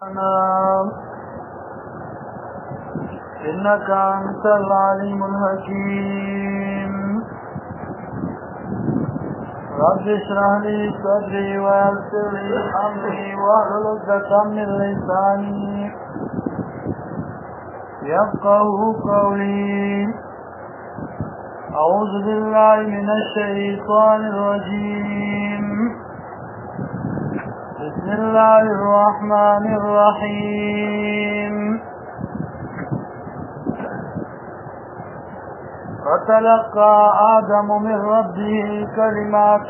إنك أنت العليم الحكيم رب اشرح لي صدري ويسر لي أمري واحلل عقدة من لساني يفقهوا قولي أعوذ بالله من الشيطان الرجيم بسم الله الرحمن الرحيم فتلقى آدم من ربه كلمات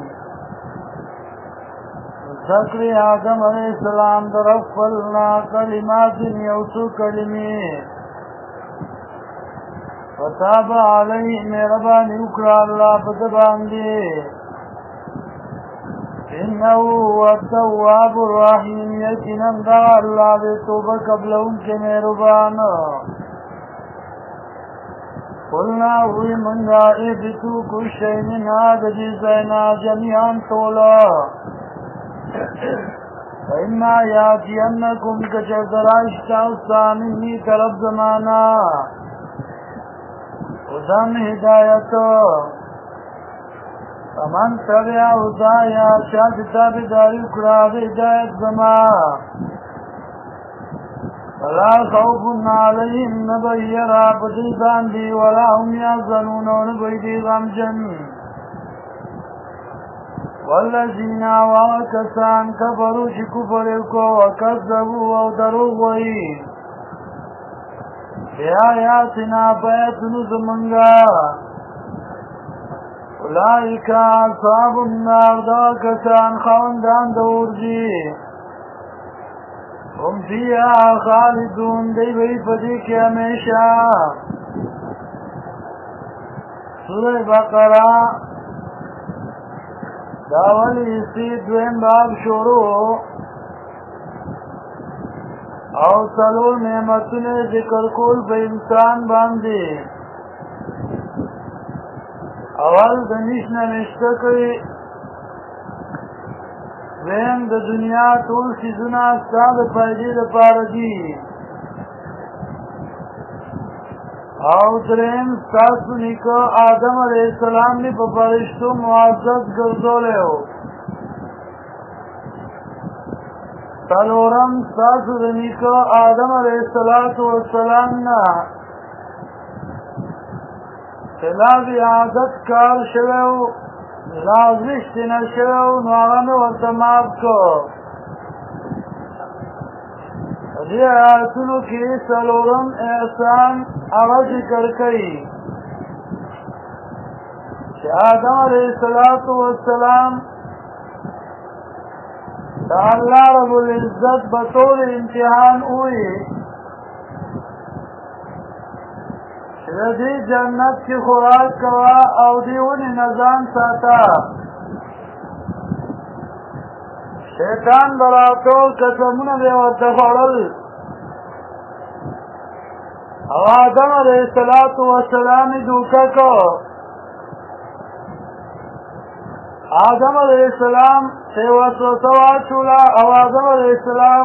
ذكر آدم علیہ السلام در افلنا کلمات یوسو کلمی فتاب علیہ مہربانی اکرا اللہ بدبان دے انہو هو التواب الرحیم یقیناً دا اللہ دے توبہ قبل ان کے مہربان قلنا ہوئی منگا اہبتو کچھ شئی من آدجی زینا جمیعاً تولا فإما يأتينكم كشجرة مني طرف زمانا ودم هداية فمن تبع هدايا شاء كتاب داري قراب هداية زمان فلا خوف عليهم نبيرا بديبان دي ولا هم يحزنون ونبيدي غمجن والذين وكسان كفروا شكفروا وكذبوا ودروغوا بآياتنا فيتنو زمنغا أولئك أصحاب النار دا كسان خوندان دورجي هم فيها خالدون دي بي فديك هميشا سورة بقرة داولی اسی دویم باب شروع او سلور نعمتون ذکر کول په انسان باندې اول د نشنه نشته کوي دویم د دنیا ټول څیزونه ستا د فایدې لپاره دي او دریم ستاسو نیکه آدم علیہ السلام نے په فرشتو معزز ګرځولی و څلورم ستاسو د نیکه آدم علیہ السلام نه خلاف عادت کار شوی و لازشت نه شوی و نو هغه مې ورته معاف کړ دې آیاتونو کې څلورم احسان هغه ذکر کوي چې آدم علیه السلام د الله رب العزت بطور امتحان ہوئی چې د دې جنت کې خوراک کوا او دې ونې نه ځان ساته شیطان به راټول قسمونه به یې ورته خوړل او آدم علیہ السلام دوکه کو آدم علیہ السلام ته وسوسه واچوله او آدم علیہ السلام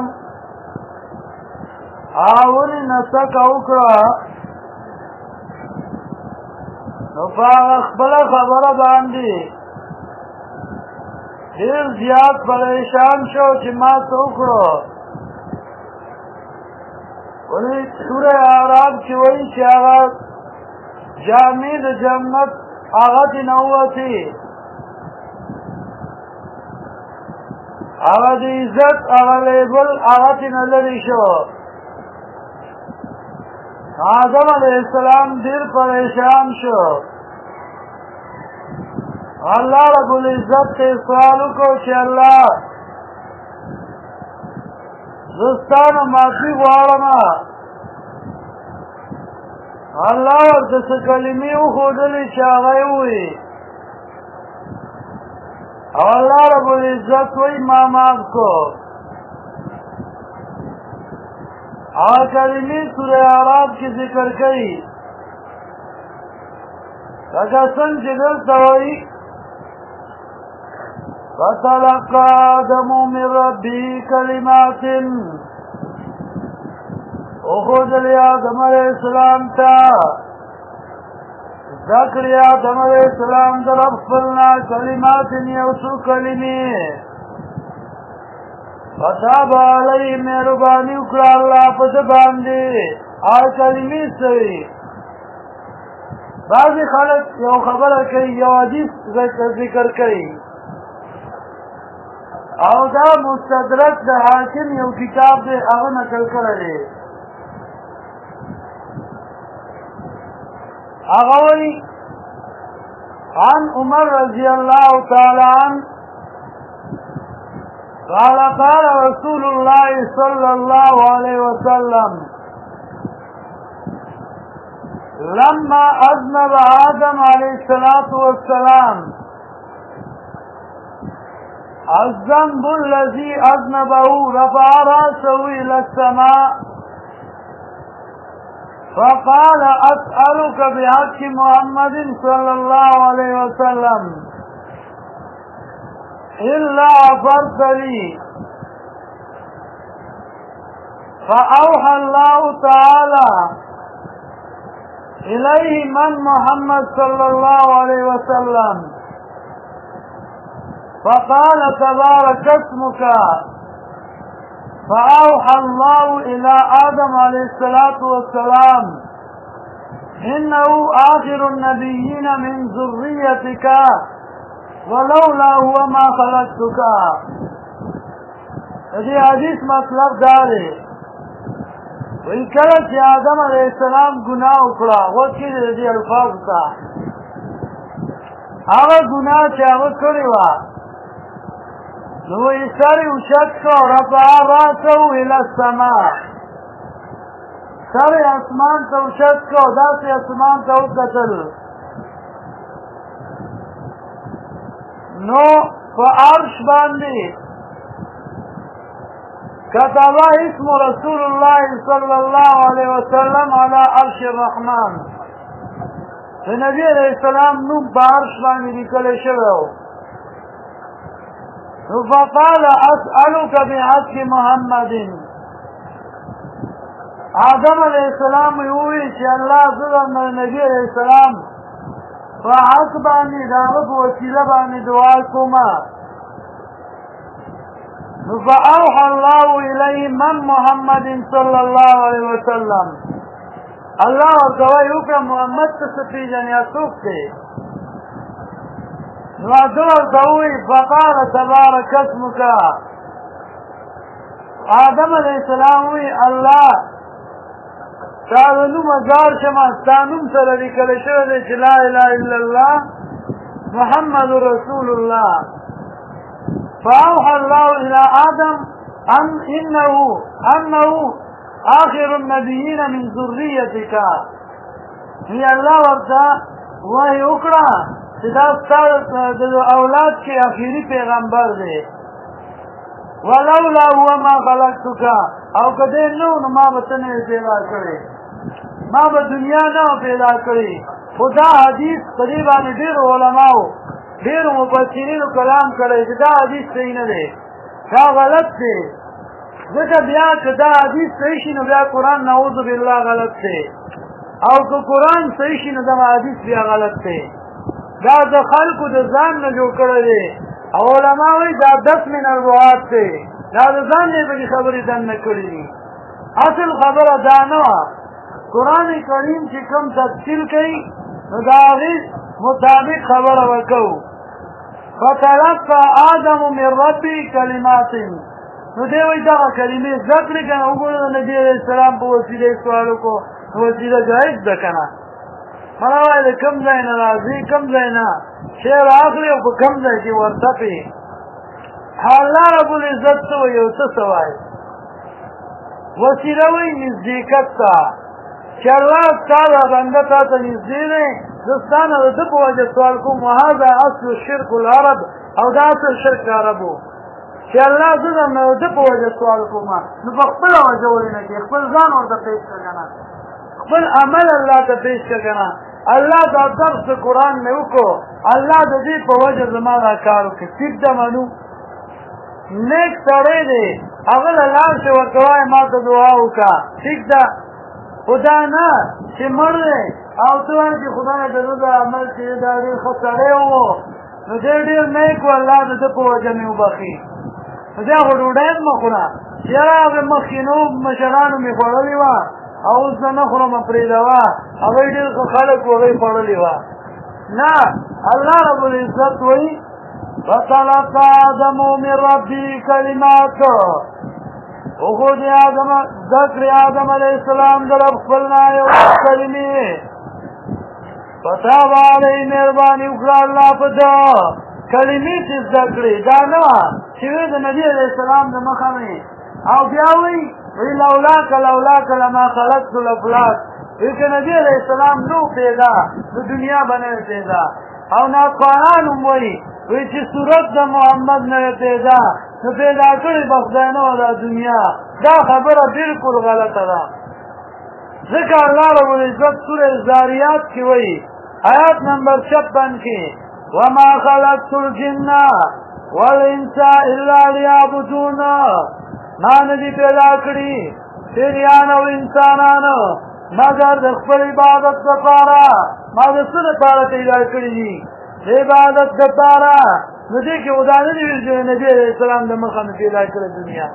اولې نڅکه وکړه نو په هغه خپله خبره باندې ډېر زیات پریشان شو چې ما څه وکړو ولی سورہ اعراف کی وی چې هغه جامع د جنت هغه دې نووتی هغه د عزت هغه لیبل هغه دې نه لرې شو آدم علیہ السلام ډېر پریشان شو الله رب العزت ته سوال وکړو چې الله زستانه معافي غواړم الله ورته څه کلمې وښودلې چې هغه یې ووایي او الله رب العزت وایي ما معاف کړو هغه کلمې سورې اعراف کې ذکر کوي لکه څنګه چې دلته وایي فتلقى آدم من ربه كلمات اخوذل آدم علیہ السلام تا ذکر آدم علیہ السلام در افضلنا کلمات یوسو کلمی فتاب علی مہربانی اکڑا اللہ پس باندے آئی کلمی سوی بعضی خلق یو خبر کئی یو حدیث ذکر کئی او دا مستدرک دا حاکم یو کتاب دے اغا نکل کرلے اغوی عن عمر رضی اللہ تعالی عنہ قال قال رسول الله صلى الله عليه وسلم لما أذنب آدم عليه الصلاة والسلام الذنب الذي أذنبه رفع رأسه إلى السماء فقال أسألك بحق محمد صلى الله عليه وسلم إلا غفرت لي فأوحى الله تعالى إليه من محمد صلى الله عليه وسلم فقال تبارك اسمك فأوحى الله إلى آدم عليه الصلاة والسلام إنه آخر النبيين من ذريتك ولولا هو ما خلقتك. یہ حدیث مطلب دارے وی کله چې آدم علیہ السلام گناہ اکڑا وکی دی الفاظ تا هغه گناہ چې هغه کړی و نو یې ساری اوچت کو رفع راسه الى السماء ساری اسمان ته اوچت کو داسې اسمان ته وکتل نو په عرش باندې كتب اسم رسول الله صلى الله عليه وسلم على عرش الرحمن النبي عليه السلام نوم بعرش باندې لیکل شوی فقال اسألك بحق محمد آدم علیہ السلام وی چې الله زړه نبی علیہ السلام فحق باندې داغه په وسیله باندې دعا کوما فأوحى الله إليه من محمد صلى الله عليه وسلم الله ورکوی وکړه محمد ته څه پیژنې څوک دی نو هغه ورته ووایي فقال تبارک اسمک آدم علیه السلام وی الله ستا د نوم ازار شمه ستا نوم سره لیکلی شوی دی چې لا اله الا الله محمد رسول الله فأوحى الله إلى آدم أنه آخر النبيين من ذريتك هي الله ورتا وحي اکڑا چدا اولاد کے آخری پیغمبر دے ولولا هو ما خلقتك او کدے نو ما بتنے پیدا کرے ما به دنیا نو پیدا کرے خدا حدیث قریبان دیر علماء دیر مفسرین کلام کړی چې دا حدیث صحیح نه دی دا غلط دی ځکه بیا که دا حدیث صحیح شي نو بیا قرآن نعوذ بالله غلط دی او که قرآن صحیح شي نو دا حدیث بیا غلط دی دا د خلکو د ځان نه جوړ کړی دی او علما وایي دا 10 من الروات دی دا د ځان نه به خبرې دننه کړي دي اصل خبره دا نه وه قرآن کریم چې کوم تفصیل کوي نو د هغې مطابق خبره وکړو فتلقى آدم من ربي كلمات نو دی وایي دغه کلمې زده کړې که نه وګوره د نبي علیه السلام په وسیله یې سوال وکړو وسیله جایز ده که نه مله وایي د کوم ځای نه راځي کوم ځای نه شعر اخلي او په کوم ځای کې ورتپي الله رب العزت څه وایي او څه څه وایي وسیله وایي نزدېکت ته چې الله ستا دا بنده تا ته نږدې دی زه ستا نه د ده په وجه سوال کوم وهذا اصل شرک العرب او دا اصل شرک د عربو چې الله زه درنه د ده په وجه سوال کوم نو په خپله وجه ولې نه کړې خپل ځان ورته پېښ کړه که نه خپل عمل الله ته پېښ کړه که نه الله دا درس د قرآن مې وکړو الله د دې په وجه زما دا کار وکړي ټیک ده منو نیک سړی دی هغه لاړ شي ورته وایي ما ته دعا وکړه ټیک ده خو دا نه چې مړ دی او ته وایې چې خدای د ده د عمل چې دا ډېر ښه سړی و نو دی ډېر نیک و الله د ده په وجه مې وبخي نو بیا خو ډوډۍ مه خوره یاره هغې مخکینو مشرانو مې خوړلې وه او اوس زه نه خورم پرېږدوه هغوی ډېر ښه خلک و هغوی خوړلې وه نه الله رب العزت وایي فتلقى آدم من ربه كلمات وخود آدم ذکر آدم علیہ السلام در خپلنا یو کلمې فتاب علیه مهرباني وکړه الله په ده کلمې چې زده کړې دا نه وه چې وی د نبي علیه السلام د مخه مې او بیا وایي لولاک لما خلقت الافلاک وی که نبي علیه السلام نو پیدا د دنیا به نه پیدا او ناقانان هم وایي وی چې صورت د محمد نه پیدا نو پیدا کړي به خدای نه وه دا دنیا دا خبره بلکل غلطه ده ځکه الله رب العزت سوره زاریات کې وایي آیات نمبر 56 کې وما خلقت الجن والانس الا ليعبدون ما نه دي پیدا کړي پیریان او انسانان مگر د خپل عبادت لپاره ما د څه لپاره پیدا کړي دي د عبادت لپاره نو دې کې ودانه دي ویل چې نبی علیه السلام د مخه مې پیدا کړې دنیا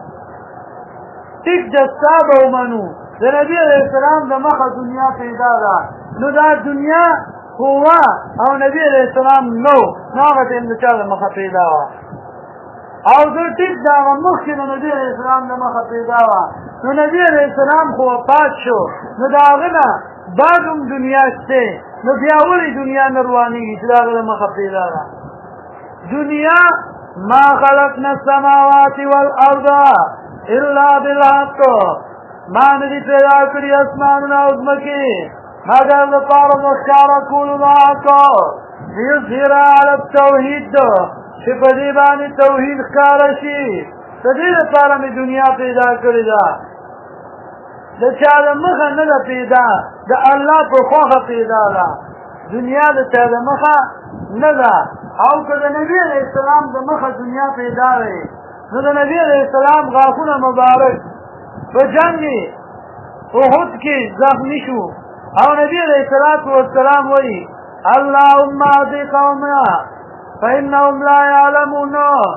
ټیک د صحابه ومنو د نبی علیه السلام د مخه دنیا پیدا ده نو دا دنیا هو او نبی علیه السلام نو هغه ټیم د چا د مخه پیدا وه او زه ټیک د هغه مخکې د نبي علیه السلام د مخه پیدا وه نو نبي علیه السلام خو وفات شو نو د هغه نه بعد هم دنیا شته نو بیا ولې دنیا نه روانېږي چې د هغه د مخه پیدا ده دنیا ما خلقنا السماوات والارض الا بالحق ما نه دي پیدا کړي اسمانونه او ځمکې مگر لپاره د ښکاره کولو د حق ليظهر على التوحید چې په دې باندې توحید ښکاره شي د دې لپاره مې دنیا پیدا کړې ده د چا د مخه نه ده پیدا د الله په خوښه پیدا ده دنیا د چا د مخه نه ده او که د نبي علیه السلام د مخه دنیا پیدا وي نو د نبي علیه السلام غاښونه مبارک په جنګ احد کې زخمي شو او نبي علیه السلام وایي اللهم اهد قومنا فإنهم لا يعلمون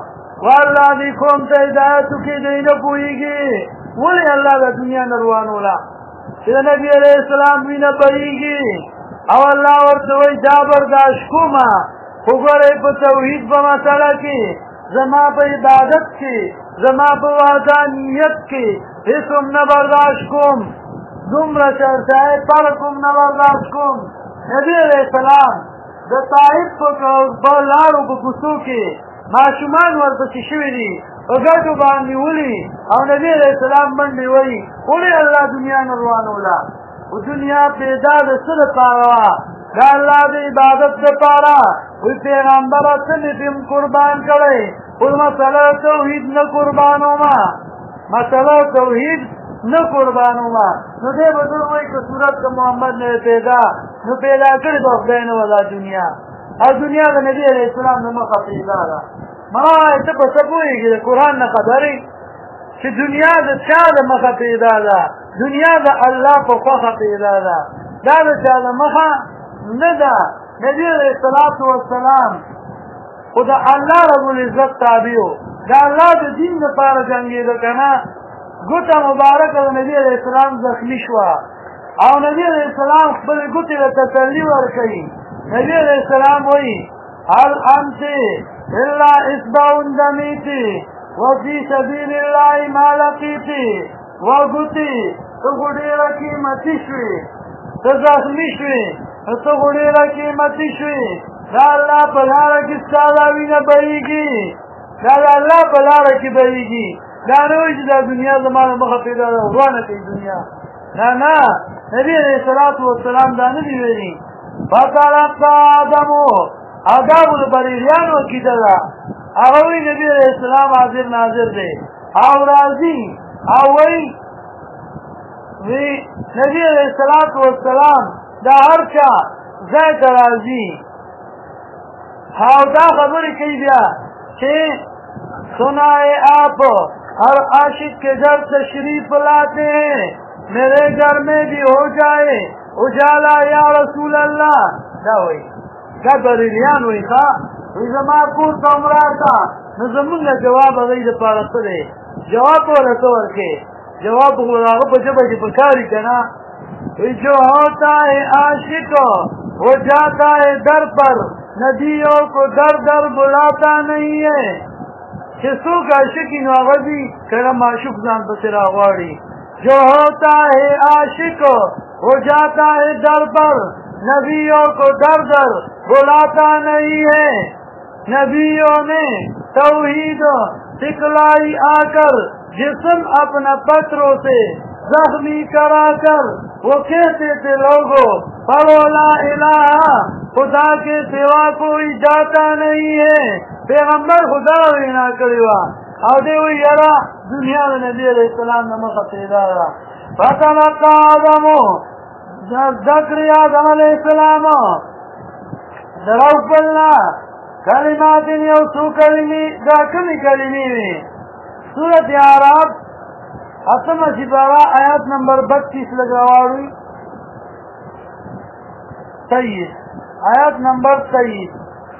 والله دې قوم ته هدایت وکړي دوی نه پوهېږي ولې الله د دنیا نه روانوله چې د نبي علیه السلام وینه بهېږي او الله ورته وایي دا برداشت کومه خو ګورئ په توحید په مسله کې زما په عبادت کې زما په وحدانیت کې هېڅ هم نه برداشت کوم دومره چرچای پر کوم نه برداشت کوم نبي علیه السلام د طائف په لارو په کوڅو کې ماشومان ورپسې شوي دي په ګټو باندې ولي او نبي علیه السلام منډې وایي ولې الله دنیا نه روانوله و دنیا پیدا د څه دپاره وه د الله د عبادت دپاره وی پیغمبره څه مې پې قربان کړی خو مسله توحید نه قربانومه مسله توحید نه قربانومه نو دی به در وایي که صورت د محمد نه پیدا نو پیدا کړې به خدای نه وه دا دنیا او دنیا د نبي علیه السلام نه مخه پیدا ده مړی ته په څه پوهېږي د قرآن نه خبرې چې دنیا د چا د مخه پیدا ده دنیا د الله په خوښه پیدا ده دا د چا د مخه نه ده نبي علیه السلام خو د الله رب العزت تابع و د الله د دین دپاره جنګېده که نه ګوته مبارکه د نبي علیه السلام زخمي شوه او نبي علیه السلام خپلې ګوتې ته تسلي ورکوي نبي علیه السلام وایي هل انت الا اصبع دمیتی وفي سبیل الله ما لقیتی وګوتې ته خو ډېره قیمتي شوې ته زخمي شوې ته خو ډېره قیمتي شوې دا الله په لاره کې ستا دا وینه بهېږي دا د الله په لاره کې بهېږي دا نه وایي چې دا دنیا زما د مخه پیدا ده ورانه کوي دنیا نه نبي علیه السلام دا نه دي ویلي فتلقى آدمو آدابو د بریلیانو عقیده ده هغه وایي نبي علیه السلام حاضر ناظر دی او راځي او وایي نبي علیه السلام دا هر چا ځای ته راځي او دا خبرې کوي بیا چې سنائے آپ हर आशिक के घर तशरीफ लाते हैं, मेरे घर में भी हो जाए उजाला या रसूल अल्लाह। क्या हुई क्या बरेलियान हुई था जमा कूर का उमरा था नजमुन जवाब अगई दे पारत दे जवाब वाला तौर के जवाब बोला को बजे पकारी करना। जो होता है आशिक वो जाता है दर पर, नदियों को दर दर बुलाता नहीं है। किसू का आशिक नवाजी करा माशुक जान बसेरा वाड़ी। जो होता है आशिक वो जाता है दर पर, नबियों को दर दर बुलाता नहीं है। नबियों ने तौहीद सिखलाई आकर जिस्म अपना पत्रों से जख्मी कराकर वो कहते थे लोगों पढ़ो ला इलाहा, खुदा के सिवा कोई जाता नहीं है। पैगंबर खुदा ना करेगा आदे हुई यारा दुनिया में नबी अलैहिस्सलाम नमक पैदा फतलका आदमो ज़करिया अलैहिस्सलाम दरौबल्ला कलिमातिन यौसु कलिमी दाकमी कलिमी में सूरत आराफ असम सिपारा आयत नंबर 32 लगावाड़ी 23 आयत नंबर 23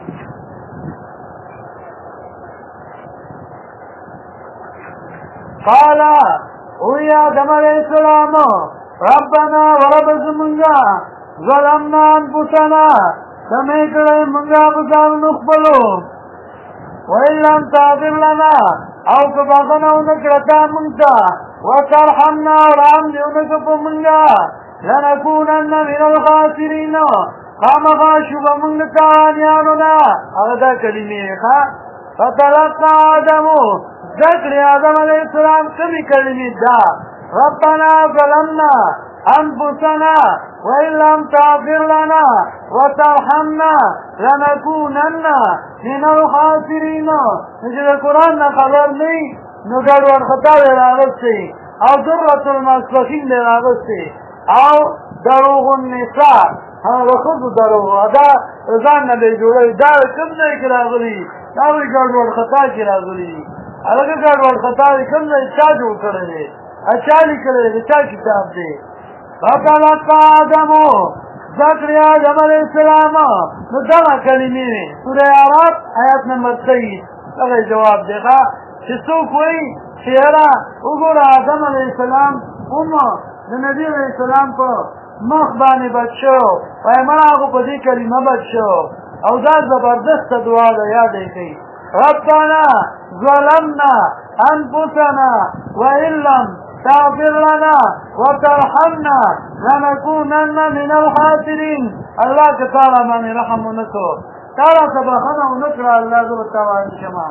काला हुई आदम अलैहिस्सलाम रब्बना वरब ज़ुमुंगा ज़लमना अनफुसना समेकड़े मंगा बुज़ार नुक़बलो वइल्लम ताग़िर लना आओ कबागना उनकरता मंगता वतरहमना राम ने उनको मंगा लनकूनन्ना मिनल खासिरीन खामखा शुभ मंगता न्यानुना अगदा कलिमे खा फतलका आदमो ज़करिया अलैहिस्सलाम कभी कलिमे दा रब्बना ज़लमना अनफुसना वइल्लम ताग़िर लना वतरहमना लनकूनन्ना मिनल खासिरीन। मुझे कुरान ना खबर नहीं नगर और खता दे लागत से और दुर्रतुल मस्फीन दे लागत से आओ दरोगुन निसा हम रखुद दरोग अदा रजान नबी जोड़े दार कम नहीं करा गली दावी गड़बड़ खता करा गली अलग गड़बड़ खता कम नहीं चाजू करे अच्छा लिखे अच्छा किताब दे फतलका आदमो ज़करिया अलैहिस्सलाम मुदमा कलिमे में सूरह आराफ आयत नंबर 23 अगर जवाब देखा जिसको कोई चेहरा उगोरा आदम अलैहिस्सलाम नबी अलैहिस्सलाम को मखबानी बच्चो पैमरा को पदी कलिमा बच्चो औजार जबरदस्त दुआ याद है कई रब्बना ज़लमना अनफुसना वइल्लम ताग़िर लना वतरहमना लनकूनन्ना मिनल खासिरीन। अल्लाह के ताला माने रहम उनको ताला सबहना उनकरा अल्लाह को तवान शमा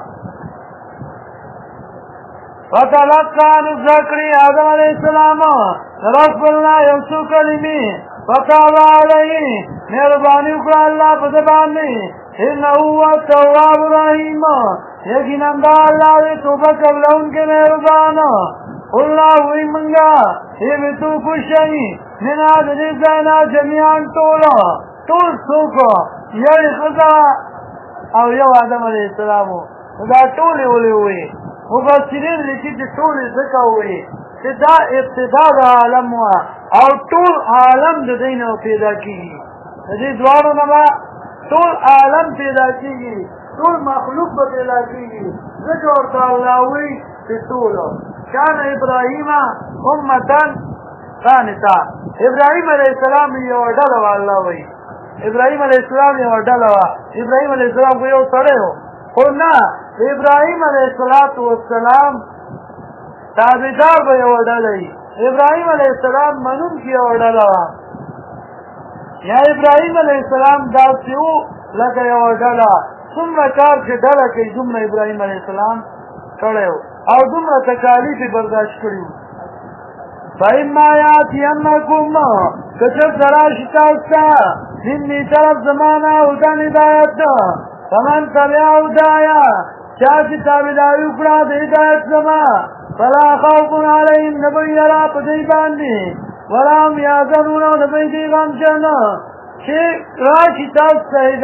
फतलका ज़करिया अलैहिस्सलाम रब्बना यौसु कलिमी फताबा अलैहि मेहरबानी को अल्लाह पर ज़बान में इन्नहु तव्वाब रहीम यकीनन अल्लाह ने तौबा कबूल उनके मेहरबान अल्लाह हुई मंगा ये भी तू खुश है मिना दिलना जमीआन तोला तोल सोको ये खुदा और ये आदम अलैहिस्सलाम खुदा तोले ओले हुए मुफस्सिरीन लिखी कि तोले सका हुए सिदा इब्तिदा आलम हुआ और तोल आलम जो दिन पैदा की ये द्वारों नमा तोल आलम पैदा की तोल मखलूक पैदा की जिक्र और ताला हुई तोल कान इब्राहिम उम्मतन कानिता इब्राहिम अलैहिस्सलाम ये ऑर्डर हुआ अल्लाह वही इब्राहिम अलैहिस्सलाम ये ऑर्डर हुआ इब्राहिम अलैहिस्सलाम को ये सड़े हो ना इब्राहिम अलैहिस्सलाम ताबेदार को ये ऑर्डर है इब्राहिम अलैहिस्सलाम मनुन की ऑर्डर हुआ या इब्राहिम अलैहिस्सलाम दाव से लगा ये ऑर्डर तुम कार के डर के तुम इब्राहिम अलैहिस्सलाम खड़े हो और तुम तकालीफ बर्दाश्त करी भाई मायात यन्नकुम कचर दराशिता जिन्नी तरफ जमाना उदा निदायत समान तबिया उदाया क्या किताबिदारी उपड़ा हिदायत जमा फला खौफुन अलैहिम नबी यरा पदैबानी वलाम याज़नून नबी दीवान जन के राशिता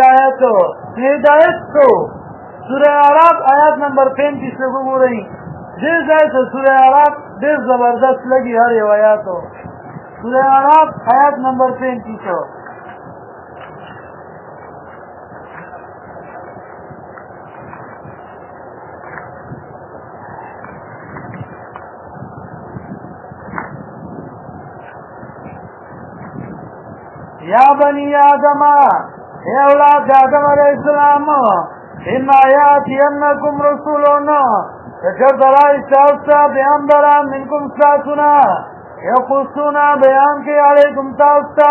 हिदायत तो सूरह आराफ आयत नंबर 35 से गुजर रही دې ځای ته سوره اعراف ډېر زبردست لګي هر یو آیاتو سوره اعراف آیات نمبر 35 یا بنی آدم اے اولاد آدم علیہ السلام ان یاتینکم رسولون اجر درائی ساوستا بیان بران منکم ساتونا یقصونا بیان کے علیکم تاوستا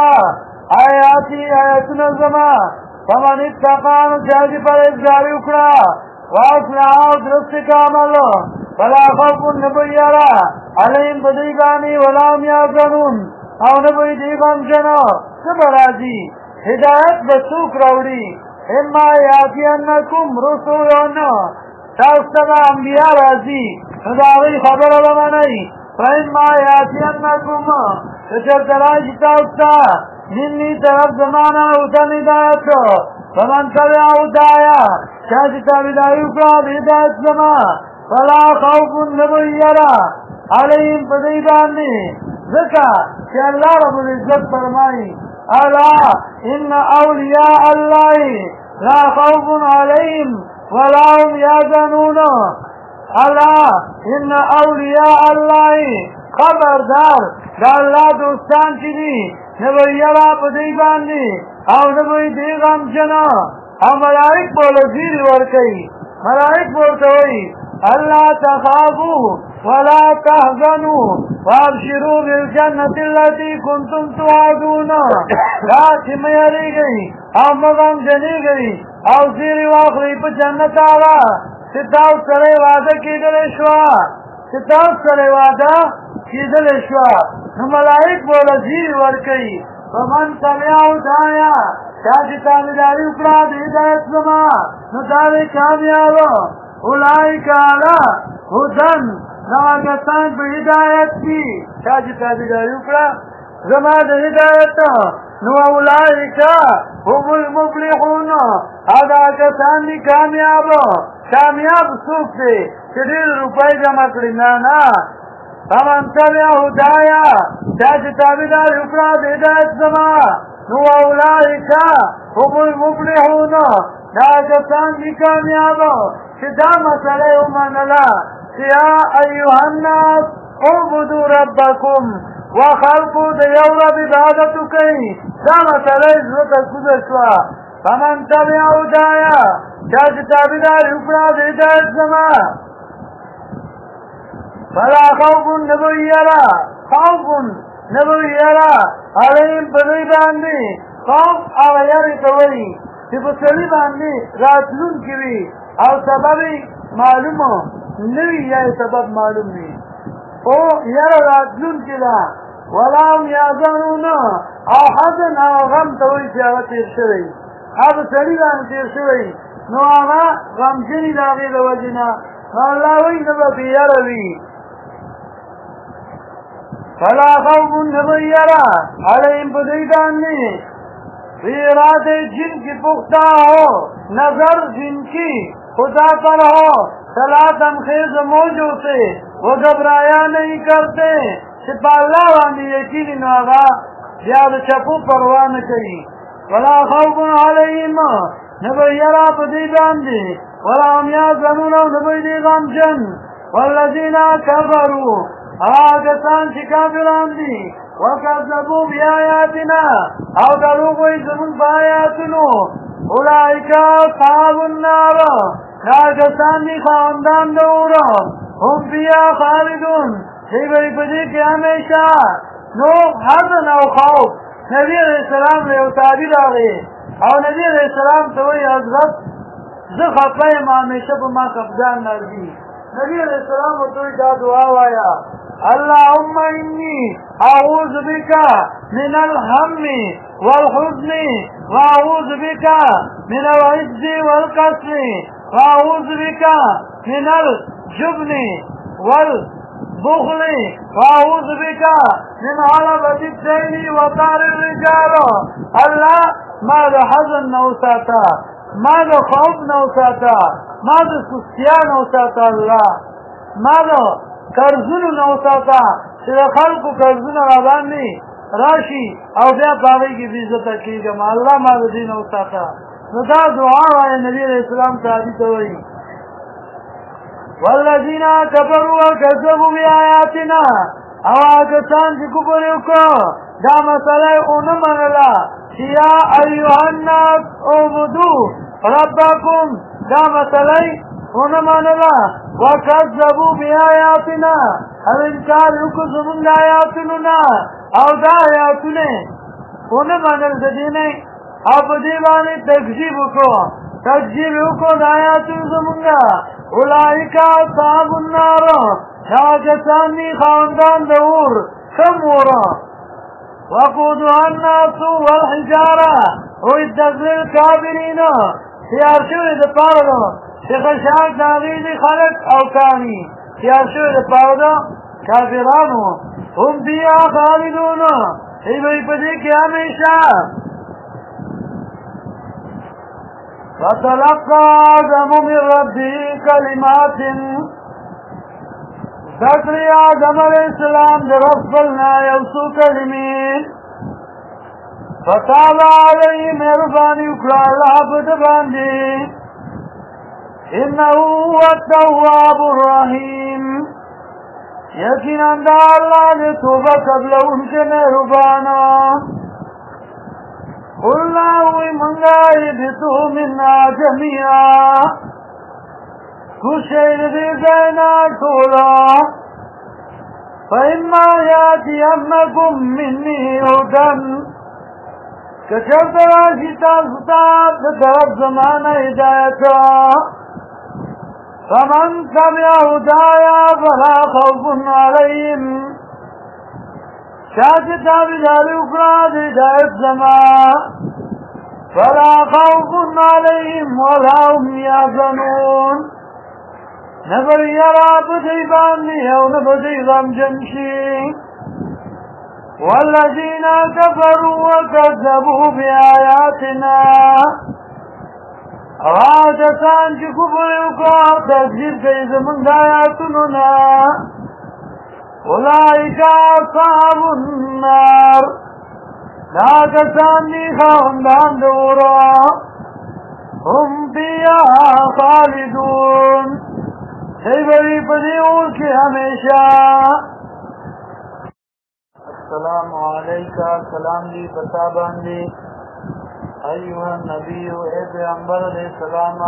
آیاتی آیاتنا زما فمن اتقان جاجی پر ازداری اکڑا واصلعاو درست کامل فلا خوف نبیارا علیم بدیگانی ولام یازنون او نبوی دیگم جنو سبرازی ہدایت بسوک روڑی اما یاتینکم رسولون تاستبا انبیاء رازی نداغی خبر علمانی فاما یاتینکم تجر دراج تاستا منی طرف زمانہ اتن ہدایت فمن تبع ہدایا شاہد تابدائی اکراب ہدایت زمان فلا خوف نبیرا علیم پدیدانی ذکا کہ اللہ رب العزت فرمائی الا ان اولیاء اللہ لا خوف علیہم ولا هم یحزنون الا ان اولیاء اللہ خبردار دا اللہ دوستان چی دی نبوی یرا پدی باندی او نبوی دی غم جنا او ملائک بولا زیر ورکی ملائک بولتوئی اللہ تخافوا ولا تحزنوا وابشروا بالجنة التي كنتم توعدون لا تميري گئی او مغم جنی گئی او زیری واخری پا جنت آگا ستاو سرے وعدہ کی دلشوا ستاو سرے وعدہ کی دلشوا نملائک بولا زیر ورکی فمن سمیعو دایا چاچی تابداری اکڑا دیدایت زما نداری کامیابو اولئک علی ہدن نواگستان پہ ہدایت کی چاچی تابداری اکڑا زما دا ہدایت نو اولئک هم المفلحون ادا کسان دی کامیاب سوک دے چدیر روپای جمع کری نانا فمن تبع ہدایا چاچی تابداری اکڑا دا ہدایت زما نو اولئک هم المفلحون دا کسان دی کامیاب دا مسئلہ امانلا یا ایوہ الناس اعبدوا ربکم وخلقوا دا یو رب عبادتو کئی دا مسئلہ ازرتا کدشوا فمن تبع ہدایا چاچ تابدار اکڑا دا ہدایت زما فلا خوف نبویرا علیم بدوی باندی خوف آغیاری توئی چی بسلی باندی راتلون کیوی او سببی معلوم نوی یا سبب معلوم نی او یر راتلون کلا ولام یازنون او حزن او غم توی چی آغا تیر شوی او سلی باندی تیر شوی نو آغا غم جنی داغی دو وجنا اللہ وی نبا بیروی فلا خوف نبیرا علیم بدیدانی رات جن کی پختہ ہو نظر جن کی خدا پر ہو صلاة انخیز موجوں سے وہ گھبرایا نہیں کرتے سپا اللہ واندی یقینی نواغا یاد چپو پروان کری ولا خوف علیہم نبیرا بدیدانی ولا هم یحزنون نبیدی غم جن والذین کفروا آگسان چی کافران دی وکذبوا بیآیاتنا او دروغوی زمون بآیاتنو اولئک اصحاب النار آگسان دی خواندان دورا هم فیہا خالدون دیگئی پدی کی ہمیشہ نو حزن او خوف نبی علیہ السلام لے اتابی داغے او نبی علیہ السلام توی حضرت زخفہ ما ہمیشہ پا ما قبضان نردی نبی علیہ السلام و توی دا دعا وایا اللهم انی اعوذ بک من الهم والحزن واعوذ بک من العجز والکسل واعوذ بک من الجبن والبخل واعوذ بک من غلبة الدین وقهر الرجال اللہ ما دا حزن نوساتا ما دا خوف نوساتا ما دا سستیا نوساتا اللہ ماذا قرضونو نو ساته چې د خلکو قرضونه را باندې راشي او بیا پاغې کې بې عزته کېږم الله ما د دې نو ساته نو دا دعا وایي نبي علیه السلام صحابي ته وایي والذین کفروا وکذبوا بآیاتنا او هغه کسان چې کفر وکړو دا مسله یې ونه منله چې یا ایها الناس اعبدوا ربکم دا مسله یې ونه منله وکذبوا بآیاتنا او انکار وکړو زمونږ د آیاتونو نه او دا آیاتونه ونه منل د دې نه او په دې باندې تکذیب وکړو د آیاتونو زمونږ اولئک اصحاب النار دا کسان دي خاوندان د اور کم اور وقودها الناس والحجاره اعدت للکافرین تیار شوی د پاره ده چې خشاک د هغې دي خلک او کاني تیار شوی د پاره ده کافرانو هم فیها خالدون ای به په دې کې همیشه فتلقى آدم من ربه كلمات ذكر آدم علیہ السلام در رفلنا یوسو کلمین فتاب علیہ مہربانی اکلا اللہ بدباندی انہو هو التواب الرحیم یقینا دا اللہ نے توبہ قبل ان کے مہربانا قلنا ہوئی منگائی بتو منا جميعا کشید دی دینا ٹولا فإما یاتینکم منی ہدن کچھر تراشی تاستاد طرف زمان ہدایتا فمن تبع ہدایا فلا خوف علیہم شاید تابداری اکرا دی ہدایت زمان فلا خوف علیہم ولا هم یحزنون نبر یرا بدی باندی او نبدی غم جنشی والذین کفروا وکذبوا بآیاتنا آجتان چی کفر وکړه تکذیب کوي زمونږ د آیاتونو نه اولئک اصحاب النار دا کسان دي خاوندان د اور هم فیها خالدون دی بری په دې اور کې همیشه السلام علیکم سلام دی پتا باندې ایوہ النبی اے پیغمبر علیہ السلام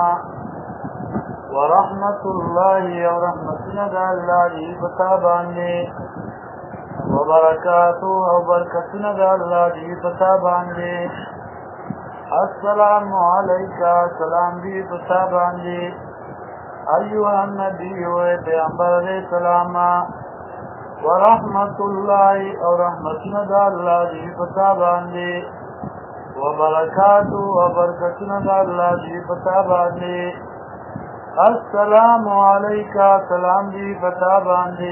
ورحمت اللہ و رحمتنا دا اللہ دی پتا باندے وبرکاتو و برکتنا دا اللہ دی پتا باندے السلام علیکہ سلام دی پتا باندے ایوہ النبی اے پیغمبر علیہ السلام ورحمت اللہ و رحمتنا دا اللہ دی پتا باندے وبرکاتو و برکتنا دا اللہ دی پتا باندے السلام علیکہ سلام دی پتا باندے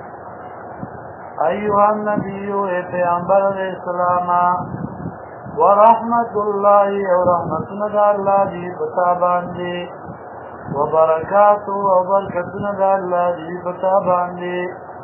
ایوہ النبیو اے پیغمبر علیہ السلام ورحمت اللہ و رحمتنا دا اللہ دی پتا باندے وبرکاتو و برکتنا دا اللہ دی پتا باندے